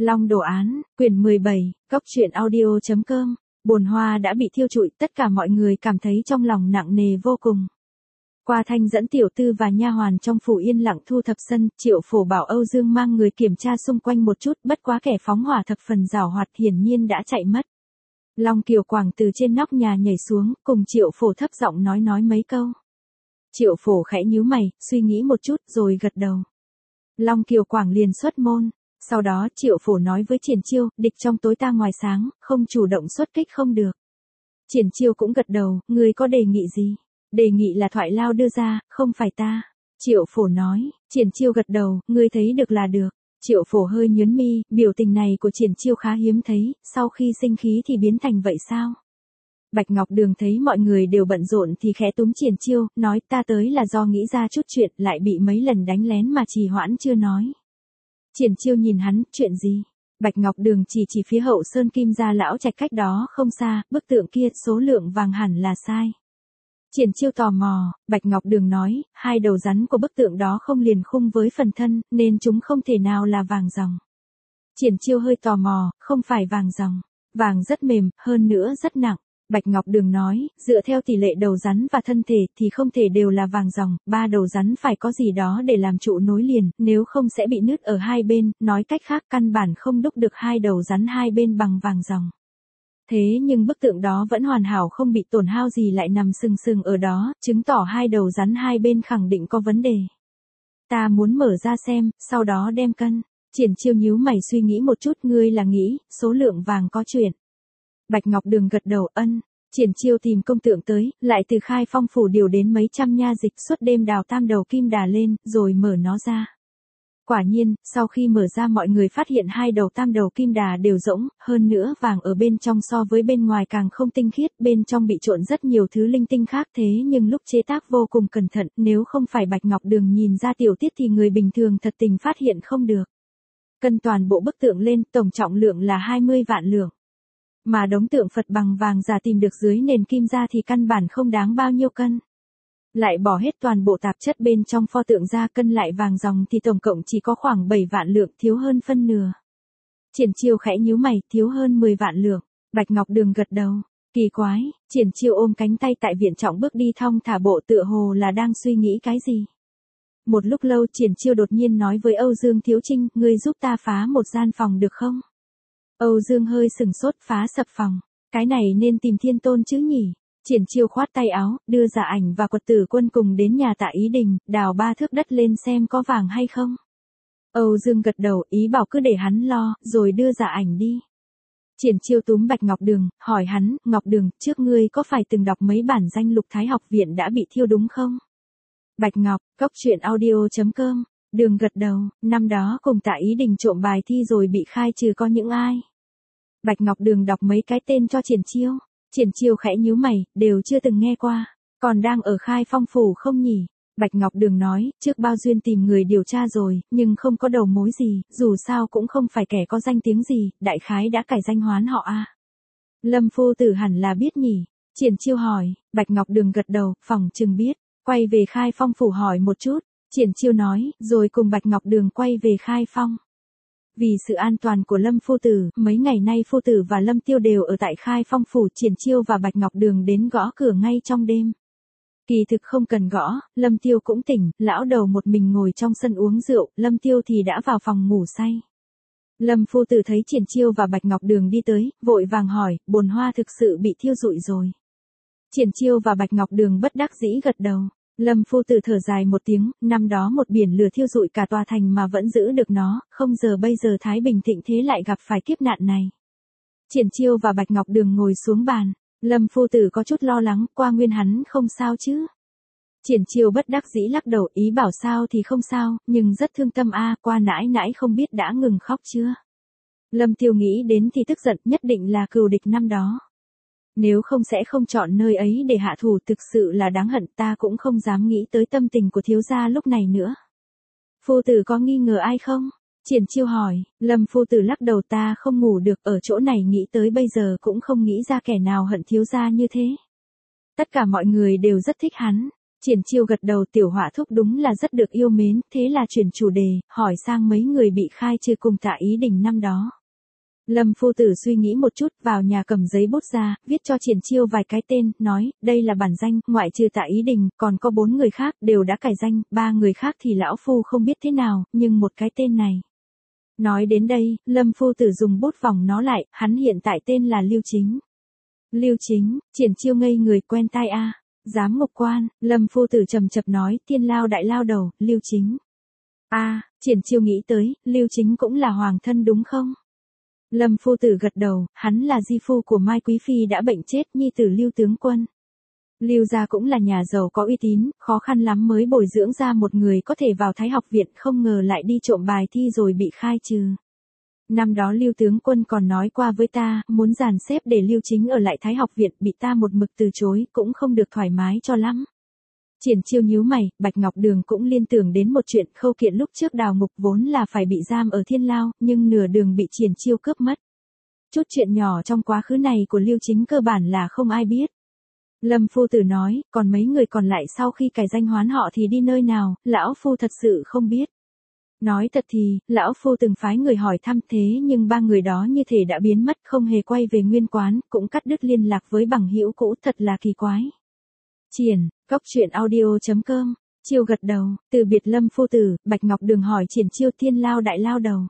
Long đồ án, quyển 17, Cốc truyện audio.com. Bồn hoa đã bị thiêu trụi, tất cả mọi người cảm thấy trong lòng nặng nề vô cùng. Qua Thanh dẫn tiểu tư và nha hoàn trong phủ yên lặng thu thập sân, Triệu Phổ bảo Âu Dương mang người kiểm tra xung quanh một chút, bất quá kẻ phóng hỏa thập phần giảo hoạt hiển nhiên đã chạy mất. Long Kiều Quảng từ trên nóc nhà nhảy xuống, cùng Triệu Phổ thấp giọng nói mấy câu. Triệu Phổ khẽ nhíu mày, suy nghĩ một chút rồi gật đầu. Long Kiều Quảng liền xuất môn. Sau đó Triệu Phổ nói với Triển Chiêu, địch trong tối ta ngoài sáng, không chủ động xuất kích không được. Triển Chiêu cũng gật đầu, ngươi có đề nghị gì? Đề nghị là Thoại Lao đưa ra, không phải ta. Triệu Phổ nói, Triển Chiêu gật đầu, ngươi thấy được là được. Triệu Phổ hơi nhướng mi, biểu tình này của Triển Chiêu khá hiếm thấy, sau khi sinh khí thì biến thành vậy sao? Bạch Ngọc Đường thấy mọi người đều bận rộn thì khẽ túm Triển Chiêu, nói ta tới là do nghĩ ra chút chuyện, lại bị mấy lần đánh lén mà trì hoãn chưa nói. Triển Chiêu nhìn hắn, chuyện gì? Bạch Ngọc Đường chỉ phía Hậu Sơn Kim gia lão trạch cách đó không xa, bức tượng kia số lượng vàng hẳn là sai. Triển Chiêu tò mò, Bạch Ngọc Đường nói, hai đầu rắn của bức tượng đó không liền khung với phần thân, nên chúng không thể nào là vàng ròng. Triển Chiêu hơi tò mò, không phải vàng ròng, vàng rất mềm, hơn nữa rất nặng. Bạch Ngọc Đường nói, dựa theo tỷ lệ đầu rắn và thân thể thì không thể đều là vàng ròng, ba đầu rắn phải có gì đó để làm trụ nối liền, nếu không sẽ bị nứt ở hai bên, nói cách khác căn bản không đúc được hai đầu rắn hai bên bằng vàng ròng. Thế nhưng bức tượng đó vẫn hoàn hảo không bị tổn hao gì lại nằm sừng sừng ở đó, chứng tỏ hai đầu rắn hai bên khẳng định có vấn đề. Ta muốn mở ra xem, sau đó đem cân. Triển Chiêu nhíu mày suy nghĩ một chút, ngươi là nghĩ, số lượng vàng có chuyện. Bạch Ngọc Đường gật đầu ân. Triển Chiêu tìm công tượng tới, lại từ Khai Phong phủ điều đến mấy trăm nha dịch suốt đêm đào tam đầu kim đà lên, rồi mở nó ra. Quả nhiên, sau khi mở ra mọi người phát hiện hai đầu tam đầu kim đà đều rỗng, hơn nữa vàng ở bên trong so với bên ngoài càng không tinh khiết, bên trong bị trộn rất nhiều thứ linh tinh khác thế nhưng lúc chế tác vô cùng cẩn thận, nếu không phải Bạch Ngọc Đường nhìn ra tiểu tiết thì người bình thường thật tình phát hiện không được. Cân toàn bộ bức tượng lên, tổng trọng lượng là 20 vạn lượng. Mà đống tượng Phật bằng vàng giả tìm được dưới nền kim ra thì căn bản không đáng bao nhiêu cân. Lại bỏ hết toàn bộ tạp chất bên trong pho tượng ra cân lại vàng ròng thì tổng cộng chỉ có khoảng 7 vạn lượng, thiếu hơn phân nửa. Triển Chiêu khẽ nhíu mày, thiếu hơn 10 vạn lượng. Bạch Ngọc Đường gật đầu. Kỳ quái, Triển Chiêu ôm cánh tay tại viện trọng bước đi thong thả bộ tựa hồ là đang suy nghĩ cái gì. Một lúc lâu Triển Chiêu đột nhiên nói với Âu Dương Thiếu Trinh, ngươi giúp ta phá một gian phòng được không? Âu Dương hơi sừng sốt, phá sập phòng. Cái này nên tìm Thiên Tôn chứ nhỉ? Triển Chiêu khoát tay áo, đưa Dạ Ảnh và Quật Tử Quân cùng đến nhà Tạ Ý Đình, đào 3 thước đất lên xem có vàng hay không. Âu Dương gật đầu, ý bảo cứ để hắn lo, rồi đưa Dạ Ảnh đi. Triển Chiêu túm Bạch Ngọc Đường, hỏi hắn, Ngọc Đường, trước ngươi có phải từng đọc mấy bản danh Lục Thái học viện đã bị thiêu đúng không? Bạch Ngọc, Cốc truyện audio.com. Đường gật đầu, năm đó cùng Tạ Ý Đình trộm bài thi rồi bị khai trừ có những ai? Bạch Ngọc Đường đọc mấy cái tên cho Triển Chiêu. Triển Chiêu khẽ nhíu mày, đều chưa từng nghe qua, còn đang ở Khai Phong phủ không nhỉ? Bạch Ngọc Đường nói, trước bao duyên tìm người điều tra rồi, nhưng không có đầu mối gì, dù sao cũng không phải kẻ có danh tiếng gì, đại khái đã cải danh hoán họ a. Lâm phu tử hẳn là biết nhỉ? Triển Chiêu hỏi. Bạch Ngọc Đường gật đầu, phỏng chừng biết, quay về Khai Phong phủ hỏi một chút. Triển Chiêu nói, rồi cùng Bạch Ngọc Đường quay về Khai Phong. Vì sự an toàn của Lâm phu tử, mấy ngày nay phu tử và Lâm Tiêu đều ở tại Khai Phong phủ, Triển Chiêu và Bạch Ngọc Đường đến gõ cửa ngay trong đêm. Kỳ thực không cần gõ, Lâm Tiêu cũng tỉnh, lão đầu một mình ngồi trong sân uống rượu, Lâm Tiêu thì đã vào phòng ngủ say. Lâm phu tử thấy Triển Chiêu và Bạch Ngọc Đường đi tới, vội vàng hỏi, bồn hoa thực sự bị thiêu rụi rồi. Triển Chiêu và Bạch Ngọc Đường bất đắc dĩ gật đầu. Lâm phu tử thở dài một tiếng, năm đó một biển lửa thiêu rụi cả tòa thành mà vẫn giữ được nó, không giờ bây giờ Thái Bình thịnh thế lại gặp phải kiếp nạn này. Triển Chiêu và Bạch Ngọc Đường ngồi xuống bàn, Lâm phu tử có chút lo lắng, qua nguyên hắn không sao chứ? Triển Chiêu bất đắc dĩ lắc đầu, ý bảo sao thì không sao, nhưng rất thương tâm a, qua nãi nãi không biết đã ngừng khóc chưa? Lâm Tiêu nghĩ đến thì tức giận, nhất định là cừu địch năm đó. Nếu không sẽ không chọn nơi ấy để hạ thủ, thực sự là đáng hận, ta cũng không dám nghĩ tới tâm tình của thiếu gia lúc này nữa. Phu tử có nghi ngờ ai không? Triển Chiêu hỏi. Lâm phu tử lắc đầu, ta không ngủ được, ở chỗ này nghĩ tới bây giờ cũng không nghĩ ra kẻ nào hận thiếu gia như thế. Tất cả mọi người đều rất thích hắn. Triển Chiêu gật đầu, Tiểu Họa thúc đúng là rất được yêu mến, thế là chuyển chủ đề, hỏi sang mấy người bị khai trừ cùng Tạ Ý Đình năm đó. Lâm phu tử suy nghĩ một chút, vào nhà cầm giấy bút ra, viết cho Triển Chiêu vài cái tên, nói, đây là bản danh, ngoại trừ Tạ Ý Đình, còn có 4 người khác, đều đã cải danh, 3 người khác thì lão phu không biết thế nào, nhưng một cái tên này. Nói đến đây, Lâm phu tử dùng bút vòng nó lại, hắn hiện tại tên là Lưu Chính. Lưu Chính, Triển Chiêu ngây người, quen tai a. Giám ngục quan, Lâm phu tử trầm chập nói, Thiên Lao đại lao đầu, Lưu Chính. Triển Chiêu nghĩ tới, Lưu Chính cũng là hoàng thân đúng không? Lâm phu tử gật đầu, hắn là di phu của Mai Quý Phi đã bệnh chết, nhi tử Lưu tướng quân. Lưu gia cũng là nhà giàu có uy tín, khó khăn lắm mới bồi dưỡng ra một người có thể vào Thái học viện, không ngờ lại đi trộm bài thi rồi bị khai trừ. Năm đó Lưu tướng quân còn nói qua với ta, muốn dàn xếp để Lưu Chính ở lại Thái học viện, bị ta một mực từ chối, cũng không được thoải mái cho lắm. Triển Chiêu nhíu mày, Bạch Ngọc Đường cũng liên tưởng đến một chuyện, Khâu Kiện lúc trước đào ngục vốn là phải bị giam ở Thiên Lao, nhưng nửa đường bị Triển Chiêu cướp mất. Chút chuyện nhỏ trong quá khứ này của Lưu Chính cơ bản là không ai biết. Lâm phu tử nói, còn mấy người còn lại sau khi cải danh hoán họ thì đi nơi nào, lão phu thật sự không biết. Nói thật thì, lão phu từng phái người hỏi thăm thế nhưng 3 người đó như thể đã biến mất, không hề quay về nguyên quán, cũng cắt đứt liên lạc với bằng hữu cũ, thật là kỳ quái. Triển, Cóc Truyện Audio.com, Chiêu gật đầu, từ biệt Lâm phu tử, Bạch Ngọc Đường hỏi Triển Chiêu, Thiên Lao đại lao đầu.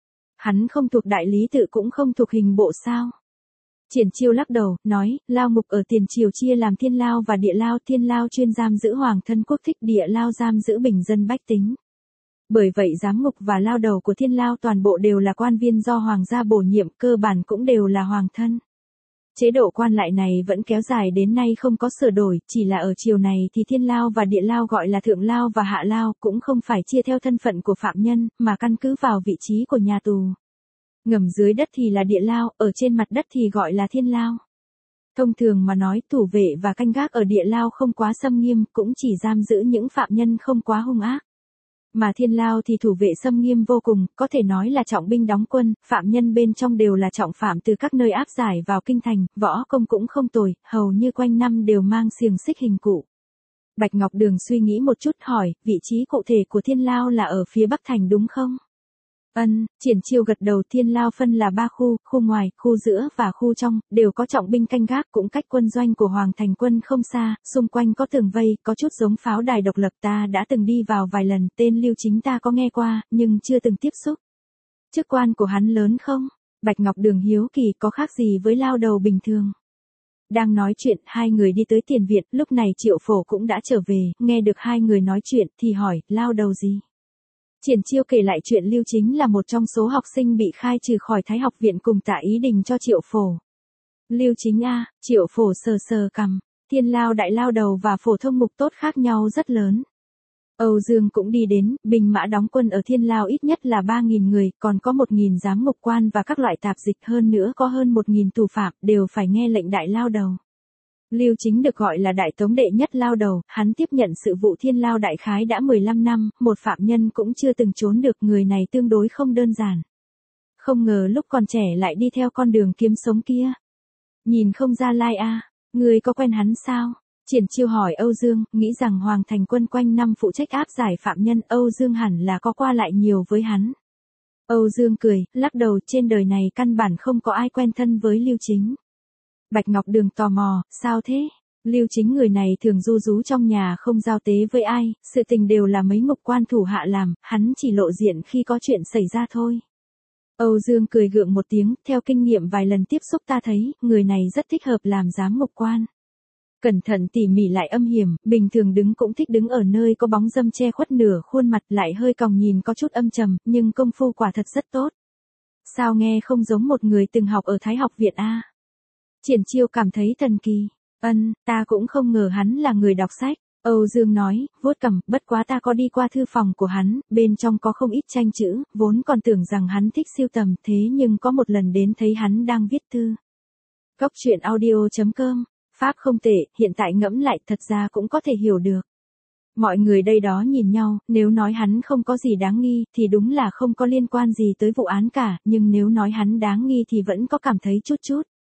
Hắn không thuộc đại lý tự cũng không thuộc hình bộ sao? Triển Chiêu lắc đầu, nói, lao ngục ở tiền triều chia làm Thiên Lao và Địa Lao, Thiên Lao chuyên giam giữ hoàng thân quốc thích, Địa Lao giam giữ bình dân bách tính. Bởi vậy giám ngục và lao đầu của Thiên Lao toàn bộ đều là quan viên do hoàng gia bổ nhiệm, cơ bản cũng đều là hoàng thân. Chế độ quan lại này vẫn kéo dài đến nay không có sửa đổi, chỉ là ở triều này thì Thiên Lao và Địa Lao gọi là Thượng Lao và Hạ Lao, cũng không phải chia theo thân phận của phạm nhân, mà căn cứ vào vị trí của nhà tù. Ngầm dưới đất thì là Địa Lao, ở trên mặt đất thì gọi là Thiên Lao. Thông thường mà nói, thủ vệ và canh gác ở Địa Lao không quá xâm nghiêm, cũng chỉ giam giữ những phạm nhân không quá hung ác. Mà Thiên Lao thì thủ vệ xâm nghiêm vô cùng, có thể nói là trọng binh đóng quân, phạm nhân bên trong đều là trọng phạm từ các nơi áp giải vào kinh thành, võ công cũng không tồi, hầu như quanh năm đều mang xiềng xích hình cụ. Bạch Ngọc Đường suy nghĩ một chút hỏi, vị trí cụ thể của Thiên Lao là ở phía Bắc Thành đúng không? Triển Chiêu gật đầu, Thiên Lao phân là 3 khu, khu ngoài, khu giữa và khu trong, đều có trọng binh canh gác, cũng cách quân doanh của Hoàng Thành quân không xa, xung quanh có tường vây, có chút giống pháo đài độc lập, ta đã từng đi vào vài lần, tên Lưu Chính ta có nghe qua, nhưng chưa từng tiếp xúc. Chức quan của hắn lớn không? Bạch Ngọc Đường hiếu kỳ, có khác gì với lao đầu bình thường? Đang nói chuyện, hai người đi tới tiền viện, lúc này Triệu Phổ cũng đã trở về, nghe được hai người nói chuyện, thì hỏi, lao đầu gì? Triển Chiêu kể lại chuyện Lưu Chính là một trong số học sinh bị khai trừ khỏi Thái học viện cùng Tạ Ý Đình cho Triệu Phổ. Lưu Chính a, Triệu Phổ sờ sờ cằm, Thiên Lao đại lao đầu và phổ thông mục tốt khác nhau rất lớn. Âu Dương cũng đi đến, binh mã đóng quân ở Thiên Lao ít nhất là 3.000 người, còn có 1.000 giám ngục quan và các loại tạp dịch, hơn nữa có hơn 1.000 tù phạm, đều phải nghe lệnh đại lao đầu. Lưu Chính được gọi là đại tống đệ nhất lao đầu, hắn tiếp nhận sự vụ Thiên Lao đại khái đã 15 năm, một phạm nhân cũng chưa từng trốn được, người này tương đối không đơn giản. Không ngờ lúc còn trẻ lại đi theo con đường kiếm sống kia. Nhìn không ra lai a, người có quen hắn sao? Triển Chiêu hỏi Âu Dương, nghĩ rằng Hoàng Thành quân quanh năm phụ trách áp giải phạm nhân, Âu Dương hẳn là có qua lại nhiều với hắn. Âu Dương cười, lắc đầu, trên đời này căn bản không có ai quen thân với Lưu Chính. Bạch Ngọc Đường tò mò, sao thế? Lưu Chính người này thường ru rú trong nhà không giao tế với ai, sự tình đều là mấy ngục quan thủ hạ làm, hắn chỉ lộ diện khi có chuyện xảy ra thôi. Âu Dương cười gượng một tiếng, theo kinh nghiệm vài lần tiếp xúc ta thấy, người này rất thích hợp làm giám ngục quan. Cẩn thận tỉ mỉ lại âm hiểm, bình thường đứng cũng thích đứng ở nơi có bóng râm che khuất nửa khuôn mặt, lại hơi còng nhìn có chút âm trầm, nhưng công phu quả thật rất tốt. Sao nghe không giống một người từng học ở Thái học viện a? Triển Chiêu cảm thấy thần kỳ. Ta cũng không ngờ hắn là người đọc sách. Âu Dương nói, vuốt cằm, bất quá ta có đi qua thư phòng của hắn, bên trong có không ít tranh chữ, vốn còn tưởng rằng hắn thích sưu tầm, thế nhưng có một lần đến thấy hắn đang viết thư. Cóc Truyện Audio.com, Pháp không tệ, hiện tại ngẫm lại thật ra cũng có thể hiểu được. Mọi người đây đó nhìn nhau, nếu nói hắn không có gì đáng nghi, thì đúng là không có liên quan gì tới vụ án cả, nhưng nếu nói hắn đáng nghi thì vẫn có cảm thấy chút chút.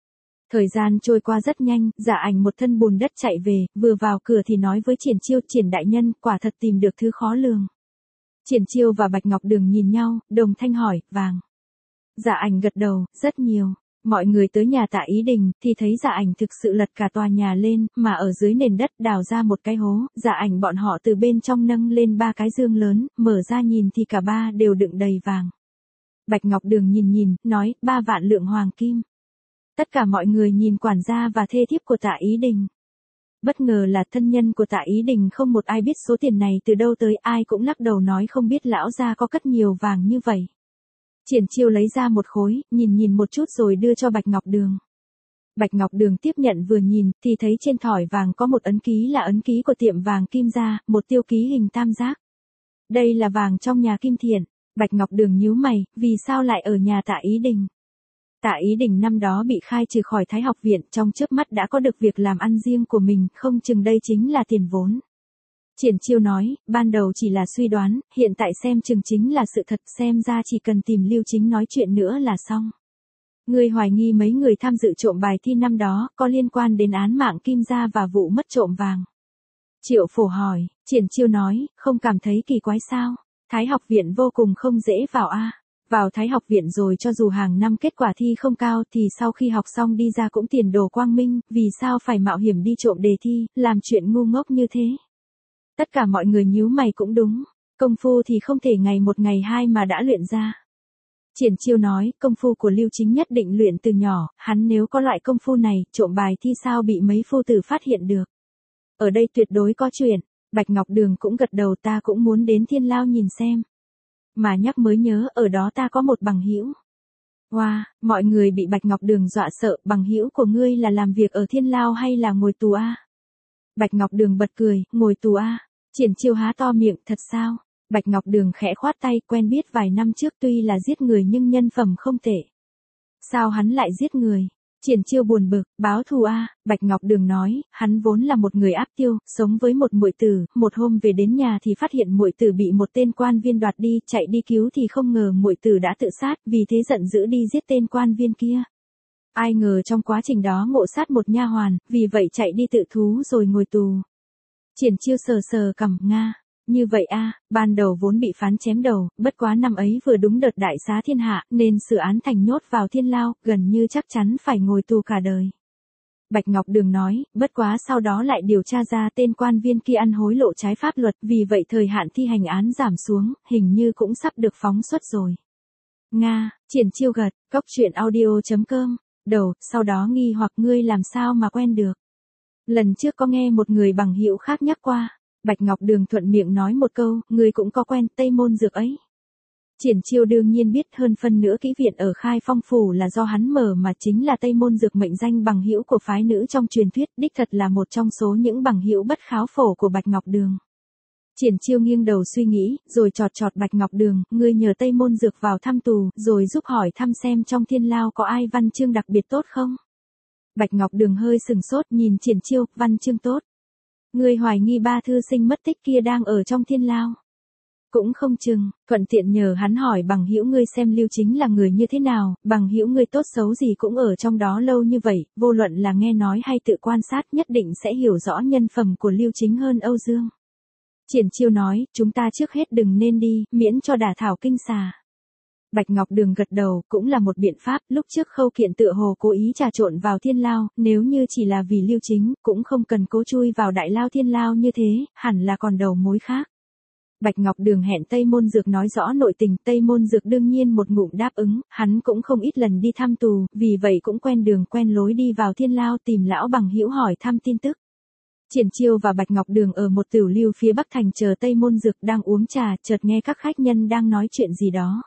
Thời gian trôi qua rất nhanh, Dạ Ảnh một thân bùn đất chạy về, vừa vào cửa thì nói với Triển Chiêu, Triển đại nhân, quả thật tìm được thứ khó lường. Triển Chiêu và Bạch Ngọc Đường nhìn nhau, đồng thanh hỏi, vàng. Dạ Ảnh gật đầu, rất nhiều. Mọi người tới nhà Tạ Ý Đình, thì thấy Dạ Ảnh thực sự lật cả tòa nhà lên, mà ở dưới nền đất đào ra một cái hố, Dạ Ảnh bọn họ từ bên trong nâng lên 3 cái dương lớn, mở ra nhìn thì cả 3 đều đựng đầy vàng. Bạch Ngọc Đường nhìn, nói, 3 vạn lượng hoàng kim. Tất cả mọi người nhìn quản gia và thê thiếp của Tạ Ý Đình. Bất ngờ là thân nhân của Tạ Ý Đình không một ai biết số tiền này từ đâu tới, ai cũng lắc đầu nói không biết lão gia có cất nhiều vàng như vậy. Triển Chiêu lấy ra một khối, nhìn một chút rồi đưa cho Bạch Ngọc Đường. Bạch Ngọc Đường tiếp nhận vừa nhìn, thì thấy trên thỏi vàng có một ấn ký là ấn ký của tiệm vàng Kim Gia, một tiêu ký hình tam giác. Đây là vàng trong nhà Kim Thiện. Bạch Ngọc Đường nhíu mày, vì sao lại ở nhà Tạ Ý Đình? Tạ Ý Đình năm đó bị khai trừ khỏi Thái học viện, trong chớp mắt đã có được việc làm ăn riêng của mình, không chừng đây chính là tiền vốn. Triển Chiêu nói, ban đầu chỉ là suy đoán, hiện tại xem chừng chính là sự thật, xem ra chỉ cần tìm Lưu Chính nói chuyện nữa là xong. Ngươi hoài nghi mấy người tham dự trộm bài thi năm đó, có liên quan đến án mạng Kim Gia và vụ mất trộm vàng. Triệu Phổ hỏi, Triển Chiêu nói, không cảm thấy kỳ quái sao? Thái học viện vô cùng không dễ vào a. Vào Thái học viện rồi cho dù hàng năm kết quả thi không cao thì sau khi học xong đi ra cũng tiền đồ quang minh, vì sao phải mạo hiểm đi trộm đề thi, làm chuyện ngu ngốc như thế? Tất cả mọi người nhíu mày cũng đúng, công phu thì không thể ngày một ngày hai mà đã luyện ra. Triển Chiêu nói, công phu của Lưu Chính nhất định luyện từ nhỏ, hắn nếu có loại công phu này, trộm bài thi sao bị mấy phu tử phát hiện được. Ở đây tuyệt đối có chuyện. Bạch Ngọc Đường cũng gật đầu, ta cũng muốn đến Thiên Lao nhìn xem. Mà nhắc mới nhớ, ở đó ta có một bằng hữu. Wow, mọi người bị Bạch Ngọc Đường dọa sợ, bằng hữu của ngươi là làm việc ở Thiên Lao hay là ngồi tù a? Bạch Ngọc Đường bật cười, ngồi tù a. Triển Chiêu há to miệng, thật sao? Bạch Ngọc Đường khẽ khoát tay, quen biết vài năm trước tuy là giết người nhưng nhân phẩm không tệ. Sao hắn lại giết người? Triển Chiêu buồn bực, báo thù a. Bạch Ngọc Đường nói, hắn vốn là một người áp tiêu, sống với một muội tử, một hôm về đến nhà thì phát hiện muội tử bị một tên quan viên đoạt đi, chạy đi cứu thì không ngờ muội tử đã tự sát, vì thế giận dữ đi giết tên quan viên kia. Ai ngờ trong quá trình đó ngộ sát một nha hoàn, vì vậy chạy đi tự thú rồi ngồi tù. Triển Chiêu sờ cằm, nga. Như vậy a, ban đầu vốn bị phán chém đầu, bất quá năm ấy vừa đúng đợt đại xá thiên hạ, nên xử án thành nhốt vào Thiên Lao, gần như chắc chắn phải ngồi tù cả đời. Bạch Ngọc Đường nói, bất quá sau đó lại điều tra ra tên quan viên kia ăn hối lộ trái pháp luật, vì vậy thời hạn thi hành án giảm xuống, hình như cũng sắp được phóng xuất rồi. Nga, Triển Chiêu gật, coctruyện.audio.com, đầu, sau đó nghi hoặc ngươi làm sao mà quen được. Lần trước có nghe một người bằng hữu khác nhắc qua. Bạch Ngọc Đường thuận miệng nói một câu, người cũng có quen Tây Môn Dược ấy. Triển Chiêu đương nhiên biết, hơn phân nữa kỹ viện ở Khai Phong Phủ là do hắn mở mà chính là Tây Môn Dược mệnh danh bằng hữu của phái nữ trong truyền thuyết, đích thật là một trong số những bằng hữu bất kháo phổ của Bạch Ngọc Đường. Triển Chiêu nghiêng đầu suy nghĩ, rồi chọt Bạch Ngọc Đường, ngươi nhờ Tây Môn Dược vào thăm tù, rồi giúp hỏi thăm xem trong Thiên Lao có ai văn chương đặc biệt tốt không? Bạch Ngọc Đường hơi sừng sốt nhìn Triển Chiêu, văn chương tốt. Ngươi hoài nghi 3 thư sinh mất tích kia đang ở trong Thiên Lao. Cũng không chừng, thuận tiện nhờ hắn hỏi bằng hữu ngươi xem Lưu Chính là người như thế nào, bằng hữu ngươi tốt xấu gì cũng ở trong đó lâu như vậy, vô luận là nghe nói hay tự quan sát nhất định sẽ hiểu rõ nhân phẩm của Lưu Chính hơn Âu Dương. Triển Chiêu nói, chúng ta trước hết đừng nên đi, miễn cho đả thảo kinh xà. Bạch Ngọc Đường gật đầu, cũng là một biện pháp, lúc trước Khâu Kiện tựa hồ cố ý trà trộn vào Thiên Lao, nếu như chỉ là vì Lưu Chính, cũng không cần cố chui vào Đại Lao Thiên Lao như thế, hẳn là còn đầu mối khác. Bạch Ngọc Đường hẹn Tây Môn Dược nói rõ nội tình, Tây Môn Dược đương nhiên một ngụm đáp ứng, hắn cũng không ít lần đi thăm tù, vì vậy cũng quen đường quen lối đi vào Thiên Lao tìm lão bằng hữu hỏi thăm tin tức. Triển Chiêu và Bạch Ngọc Đường ở một tiểu lưu phía Bắc thành chờ Tây Môn Dược đang uống trà, chợt nghe các khách nhân đang nói chuyện gì đó.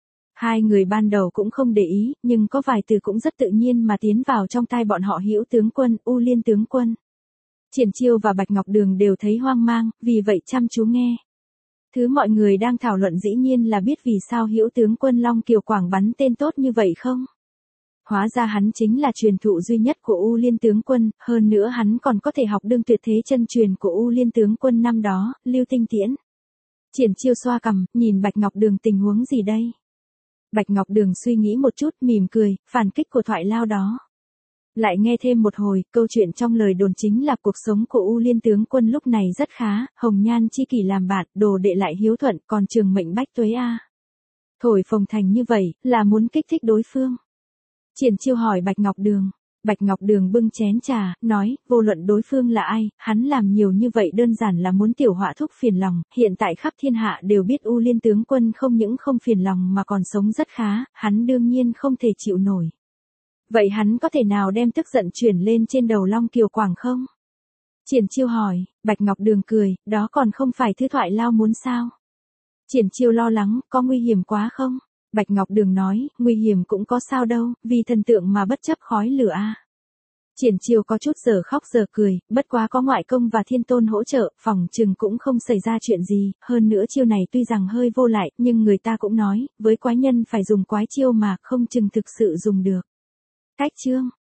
Hai người ban đầu cũng không để ý, nhưng có vài từ cũng rất tự nhiên mà tiến vào trong tai bọn họ. Hữu tướng quân, U Liên tướng quân. Triển Chiêu và Bạch Ngọc Đường đều thấy hoang mang, vì vậy chăm chú nghe. Thứ mọi người đang thảo luận dĩ nhiên là biết vì sao Hữu tướng quân Long Kiều Quảng bắn tên tốt như vậy không? Hóa ra hắn chính là truyền thụ duy nhất của U Liên tướng quân, hơn nữa hắn còn có thể học đương tuyệt thế chân truyền của U Liên tướng quân năm đó, Lưu Tinh Tiễn. Triển Chiêu xoa cằm, nhìn Bạch Ngọc Đường, tình huống gì đây? Bạch Ngọc Đường suy nghĩ một chút, mỉm cười, phản kích của Thoại Lao đó. Lại nghe thêm một hồi, câu chuyện trong lời đồn chính là cuộc sống của U Liên tướng quân lúc này rất khá, hồng nhan chi kỷ làm bạn, đồ đệ lại hiếu thuận, còn trường mệnh bách tuế a. Thổi phồng thành như vậy, là muốn kích thích đối phương. Triển Chiêu hỏi Bạch Ngọc Đường. Bạch Ngọc Đường bưng chén trà, nói, vô luận đối phương là ai, hắn làm nhiều như vậy đơn giản là muốn tiểu họa thúc phiền lòng, hiện tại khắp thiên hạ đều biết U Liên tướng quân không những không phiền lòng mà còn sống rất khá, hắn đương nhiên không thể chịu nổi. Vậy hắn có thể nào đem tức giận chuyển lên trên đầu Long Kiều Quảng không? Triển Chiêu hỏi, Bạch Ngọc Đường cười, đó còn không phải thư thoại lao muốn sao? Triển Chiêu lo lắng, có nguy hiểm quá không? Bạch Ngọc Đường nói, nguy hiểm cũng có sao đâu, vì thần tượng mà bất chấp khói lửa a. Triển Chiêu có chút giờ khóc giờ cười, bất quá có ngoại công và thiên tôn hỗ trợ, phòng chừng cũng không xảy ra chuyện gì, hơn nữa chiêu này tuy rằng hơi vô lại, nhưng người ta cũng nói, với quái nhân phải dùng quái chiêu mà không chừng thực sự dùng được. Cách chương